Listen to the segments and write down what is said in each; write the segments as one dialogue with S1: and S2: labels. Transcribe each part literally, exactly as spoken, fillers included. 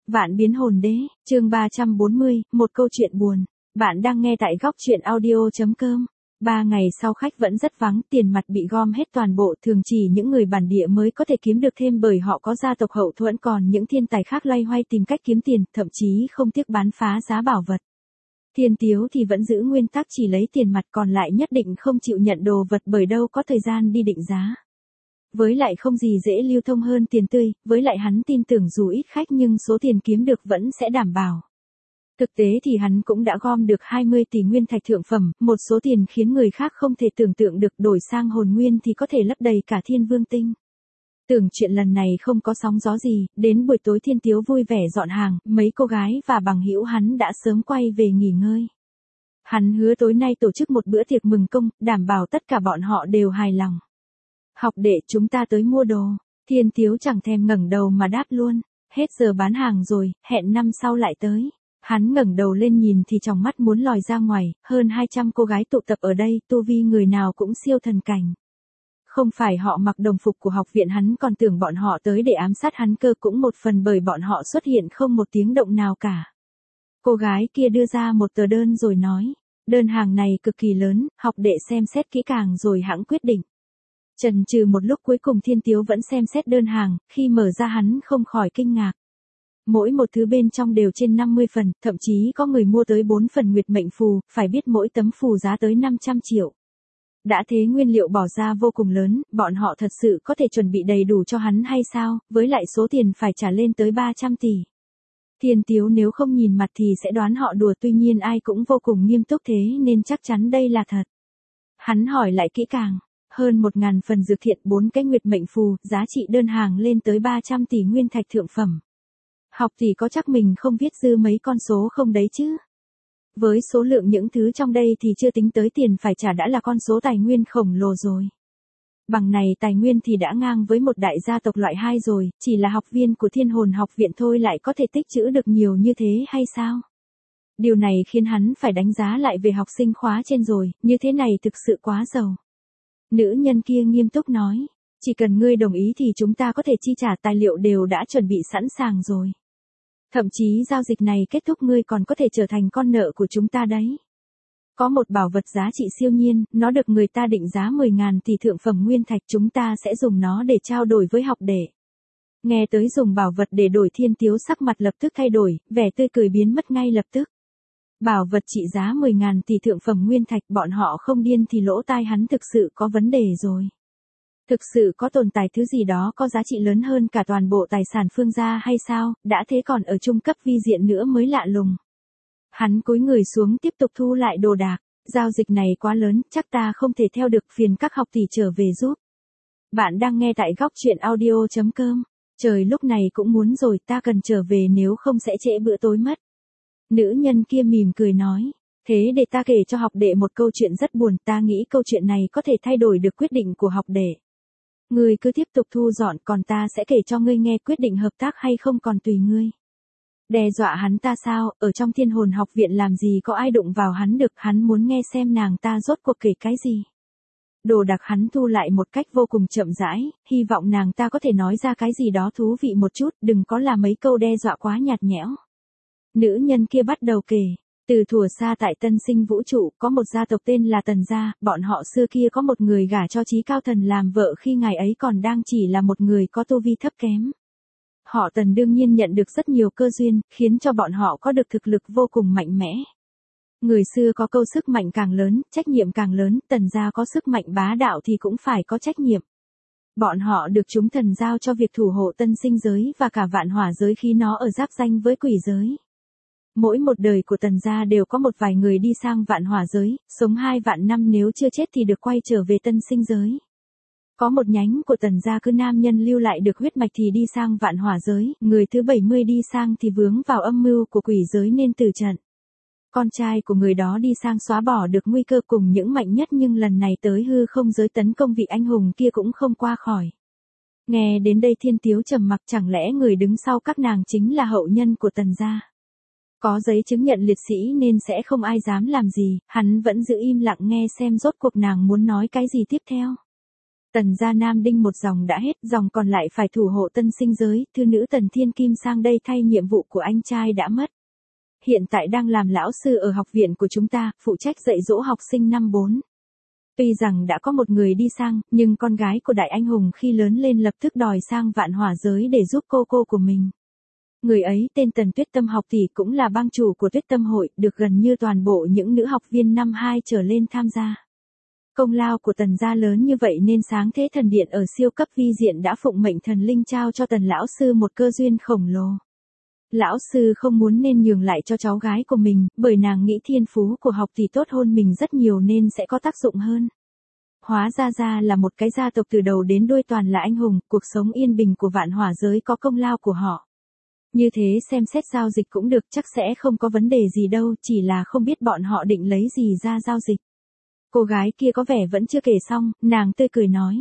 S1: Vạn biến hồn đế, chương ba trăm bốn mươi, một câu chuyện buồn. Bạn đang nghe tại góc truyện audio.com. Ba ngày sau khách vẫn rất vắng, tiền mặt bị gom hết toàn bộ, thường chỉ những người bản địa mới có thể kiếm được thêm bởi họ có gia tộc hậu thuẫn, còn những thiên tài khác loay hoay tìm cách kiếm tiền, thậm chí không tiếc bán phá giá bảo vật. Thiên Tiếu thì vẫn giữ nguyên tắc chỉ lấy tiền mặt, còn lại nhất định không chịu nhận đồ vật bởi đâu có thời gian đi định giá. Với lại không gì dễ lưu thông hơn tiền tươi, với lại hắn tin tưởng dù ít khách nhưng số tiền kiếm được vẫn sẽ đảm bảo. Thực tế thì hắn cũng đã gom được hai mươi tỷ nguyên thạch thượng phẩm, một số tiền khiến người khác không thể tưởng tượng được, đổi sang hồn nguyên thì có thể lấp đầy cả thiên vương tinh. Tưởng chuyện lần này không có sóng gió gì, đến buổi tối Thiên Tiếu vui vẻ dọn hàng, mấy cô gái và bằng hữu hắn đã sớm quay về nghỉ ngơi. Hắn hứa tối nay tổ chức một bữa tiệc mừng công, đảm bảo tất cả bọn họ đều hài lòng. Học đệ, chúng ta tới mua đồ. Thiên Tiếu chẳng thèm ngẩng đầu mà đáp luôn. Hết giờ bán hàng rồi, hẹn năm sau lại tới. Hắn ngẩng đầu lên nhìn thì trong mắt muốn lòi ra ngoài, hơn hai trăm cô gái tụ tập ở đây, tu vi người nào cũng siêu thần cảnh. Không phải họ mặc đồng phục của học viện, hắn còn tưởng bọn họ tới để ám sát hắn cơ, cũng một phần bởi bọn họ xuất hiện không một tiếng động nào cả. Cô gái kia đưa ra một tờ đơn rồi nói, đơn hàng này cực kỳ lớn, học đệ xem xét kỹ càng rồi hãng quyết định. Chần chừ một lúc cuối cùng Thiên Tiếu vẫn xem xét đơn hàng, khi mở ra hắn không khỏi kinh ngạc. Mỗi một thứ bên trong đều trên năm mươi phần, thậm chí có người mua tới bốn phần nguyệt mệnh phù, phải biết mỗi tấm phù giá tới năm trăm triệu. Đã thế nguyên liệu bỏ ra vô cùng lớn, bọn họ thật sự có thể chuẩn bị đầy đủ cho hắn hay sao, với lại số tiền phải trả lên tới ba trăm tỷ. Thiên Tiếu nếu không nhìn mặt thì sẽ đoán họ đùa, tuy nhiên ai cũng vô cùng nghiêm túc thế nên chắc chắn đây là thật. Hắn hỏi lại kỹ càng. Hơn một ngàn phần dược thiện, bốn cái nguyệt mệnh phù, giá trị đơn hàng lên tới ba trăm tỷ nguyên thạch thượng phẩm. Học thì có chắc mình không viết dư mấy con số không đấy chứ? Với số lượng những thứ trong đây thì chưa tính tới tiền phải trả đã là con số tài nguyên khổng lồ rồi. Bằng này tài nguyên thì đã ngang với một đại gia tộc loại hai rồi, chỉ là học viên của Thiên Hồn học viện thôi lại có thể tích trữ được nhiều như thế hay sao? Điều này khiến hắn phải đánh giá lại về học sinh khóa trên rồi, như thế này thực sự quá giàu. Nữ nhân kia nghiêm túc nói, chỉ cần ngươi đồng ý thì chúng ta có thể chi trả, tài liệu đều đã chuẩn bị sẵn sàng rồi. Thậm chí giao dịch này kết thúc ngươi còn có thể trở thành con nợ của chúng ta đấy. Có một bảo vật giá trị siêu nhiên, nó được người ta định giá mười ngàn tỷ thượng phẩm nguyên thạch, chúng ta sẽ dùng nó để trao đổi với học đệ. Nghe tới dùng bảo vật để đổi, Thiên Tiếu sắc mặt lập tức thay đổi, vẻ tươi cười biến mất ngay lập tức. Bảo vật trị giá mười ngàn tỷ thượng phẩm nguyên thạch, bọn họ không điên thì lỗ tai hắn thực sự có vấn đề rồi. Thực sự có tồn tại thứ gì đó có giá trị lớn hơn cả toàn bộ tài sản Phương gia hay sao, đã thế còn ở trung cấp vi diện nữa mới lạ lùng. Hắn cúi người xuống tiếp tục thu lại đồ đạc, giao dịch này quá lớn, chắc ta không thể theo được, phiền các học tỷ trở về giúp. Bạn đang nghe tại góc truyện audio.com. Trời lúc này cũng muốn rồi, ta cần trở về nếu không sẽ trễ bữa tối mất. Nữ nhân kia mỉm cười nói, thế để ta kể cho học đệ một câu chuyện rất buồn, ta nghĩ câu chuyện này có thể thay đổi được quyết định của học đệ. Ngươi cứ tiếp tục thu dọn, còn ta sẽ kể cho ngươi nghe, quyết định hợp tác hay không còn tùy ngươi. Đe dọa hắn ta sao, ở trong Thiên Hồn học viện làm gì có ai đụng vào hắn được, hắn muốn nghe xem nàng ta rốt cuộc kể cái gì. Đồ đạc hắn thu lại một cách vô cùng chậm rãi, hy vọng nàng ta có thể nói ra cái gì đó thú vị một chút, đừng có là mấy câu đe dọa quá nhạt nhẽo. Nữ nhân kia bắt đầu kể, từ thuở xa tại Tân Sinh vũ trụ, có một gia tộc tên là Tần gia, bọn họ xưa kia có một người gả cho Chí Cao Thần làm vợ khi ngài ấy còn đang chỉ là một người có tu vi thấp kém. Họ Tần đương nhiên nhận được rất nhiều cơ duyên, khiến cho bọn họ có được thực lực vô cùng mạnh mẽ. Người xưa có câu sức mạnh càng lớn, trách nhiệm càng lớn, Tần gia có sức mạnh bá đạo thì cũng phải có trách nhiệm. Bọn họ được chúng thần giao cho việc thủ hộ Tân Sinh giới và cả vạn hỏa giới khi nó ở giáp ranh với quỷ giới. Mỗi một đời của Tần gia đều có một vài người đi sang vạn hỏa giới, sống hai vạn năm nếu chưa chết thì được quay trở về Tân Sinh giới. Có một nhánh của Tần gia cứ nam nhân lưu lại được huyết mạch thì đi sang vạn hỏa giới, người thứ bảy mươi đi sang thì vướng vào âm mưu của quỷ giới nên từ trận. Con trai của người đó đi sang xóa bỏ được nguy cơ cùng những mạnh nhất, nhưng lần này tới hư không giới tấn công vị anh hùng kia cũng không qua khỏi. Nghe đến đây Thiên Tiếu trầm mặc, chẳng lẽ người đứng sau các nàng chính là hậu nhân của Tần gia? Có giấy chứng nhận liệt sĩ nên sẽ không ai dám làm gì, hắn vẫn giữ im lặng nghe xem rốt cuộc nàng muốn nói cái gì tiếp theo. Tần gia Nam Đinh một dòng đã hết, dòng còn lại phải thủ hộ tân sinh giới, thư nữ Tần Thiên Kim sang đây thay nhiệm vụ của anh trai đã mất. Hiện tại đang làm lão sư ở học viện của chúng ta, phụ trách dạy dỗ học sinh năm bốn. Tuy rằng đã có một người đi sang, nhưng con gái của đại anh hùng khi lớn lên lập tức đòi sang vạn hỏa giới để giúp cô cô của mình. Người ấy tên Tần Tuyết Tâm học tỷ cũng là bang chủ của Tuyết Tâm hội, được gần như toàn bộ những nữ học viên năm hai trở lên tham gia. Công lao của Tần gia lớn như vậy nên sáng thế thần điện ở siêu cấp vi diện đã phụng mệnh thần linh trao cho Tần lão sư một cơ duyên khổng lồ. Lão sư không muốn nên nhường lại cho cháu gái của mình, bởi nàng nghĩ thiên phú của học tỷ tốt hơn mình rất nhiều nên sẽ có tác dụng hơn. Hóa ra ra là một cái gia tộc từ đầu đến đuôi toàn là anh hùng, cuộc sống yên bình của vạn hỏa giới có công lao của họ. Như thế xem xét giao dịch cũng được, chắc sẽ không có vấn đề gì đâu, chỉ là không biết bọn họ định lấy gì ra giao dịch. Cô gái kia có vẻ vẫn chưa kể xong, nàng tươi cười nói.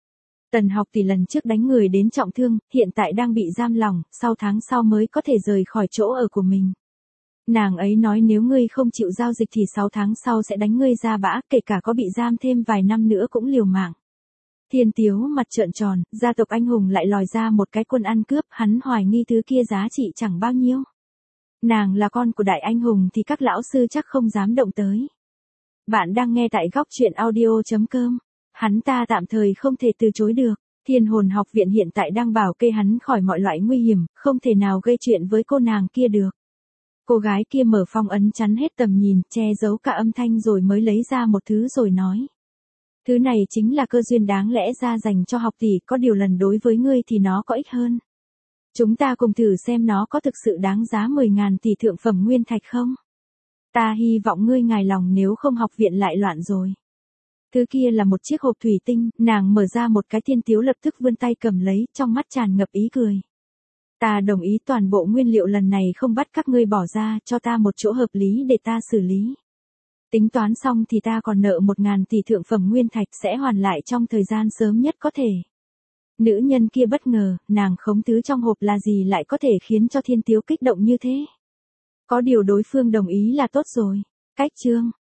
S1: Tần học tỷ lần trước đánh người đến trọng thương, hiện tại đang bị giam lỏng, sau tháng sau mới có thể rời khỏi chỗ ở của mình. Nàng ấy nói nếu ngươi không chịu giao dịch thì sáu tháng sau sẽ đánh ngươi ra bã, kể cả có bị giam thêm vài năm nữa cũng liều mạng. Thiên Tiếu mặt trợn tròn, gia tộc anh hùng lại lòi ra một cái quân ăn cướp, hắn hoài nghi thứ kia giá trị chẳng bao nhiêu. Nàng là con của đại anh hùng thì các lão sư chắc không dám động tới. Bạn đang nghe tại góc truyện audio chấm com. Hắn ta tạm thời không thể từ chối được. Thiên hồn học viện hiện tại đang bảo kê hắn khỏi mọi loại nguy hiểm, không thể nào gây chuyện với cô nàng kia được. Cô gái kia mở phong ấn chắn hết tầm nhìn, che giấu cả âm thanh rồi mới lấy ra một thứ rồi nói. Thứ này chính là cơ duyên đáng lẽ ra dành cho học tỷ, có điều lần đối với ngươi thì nó có ích hơn. Chúng ta cùng thử xem nó có thực sự đáng giá mười ngàn tỷ thượng phẩm nguyên thạch không? Ta hy vọng ngươi hài lòng, nếu không học viện lại loạn rồi. Thứ kia là một chiếc hộp thủy tinh, nàng mở ra một cái, Thiên Tiếu lập tức vươn tay cầm lấy, trong mắt tràn ngập ý cười. Ta đồng ý, toàn bộ nguyên liệu lần này không bắt các ngươi bỏ ra, cho ta một chỗ hợp lý để ta xử lý. Tính toán xong thì ta còn nợ một ngàn tỷ thượng phẩm nguyên thạch, sẽ hoàn lại trong thời gian sớm nhất có thể. Nữ nhân kia bất ngờ, nàng khống thứ trong hộp là gì lại có thể khiến cho Thiên Tiếu kích động như thế. Có điều đối phương đồng ý là tốt rồi. Cách chương